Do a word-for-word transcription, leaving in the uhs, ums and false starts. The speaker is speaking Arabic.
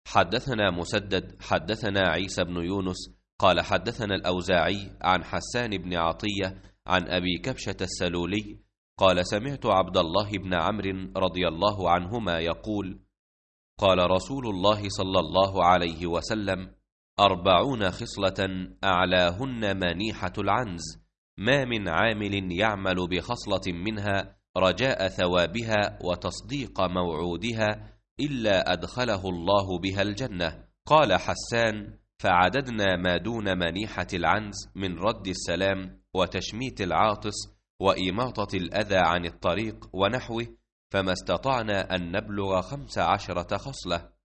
حدثنا مسدد حدثنا عيسى بن يونس قال حدثنا الأوزاعي عن حسان بن عطية عن أبي كبشة السلولي قال سمعت عبد الله بن عمرو رضي الله عنهما يقول قال رسول الله صلى الله عليه وسلم أربعون خصلة أعلاهن منيحة العنز، ما من عامل يعمل بخصلة منها رجاء ثوابها وتصديق موعودها إلا أدخله الله بها الجنة. قال حسان فعددنا ما دون منيحة العنز من رد السلام وتشميت العاطس وإماطة الأذى عن الطريق ونحوه، فما استطعنا أن نبلغ خمس عشرة خصلة.